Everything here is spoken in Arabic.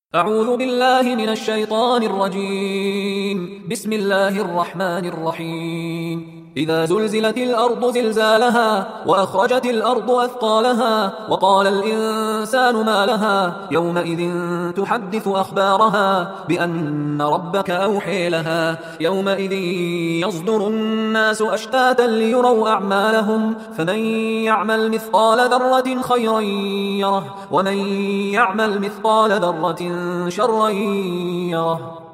أعوذ بالله من الشيطان الرجيم. بسم الله الرحمن الرحيم. إذا زلزلت الأرض زلزالها وأخرجت الأرض أثقالها وقال الإنسان ما لها يومئذ تحدث أخبارها بأن ربك أوحي لها يومئذ يصدر الناس أشتاتا ليروا أعمالهم فمن يعمل مثقال ذرة خيرا يره ومن يعمل مثقال ذرة شرا يره.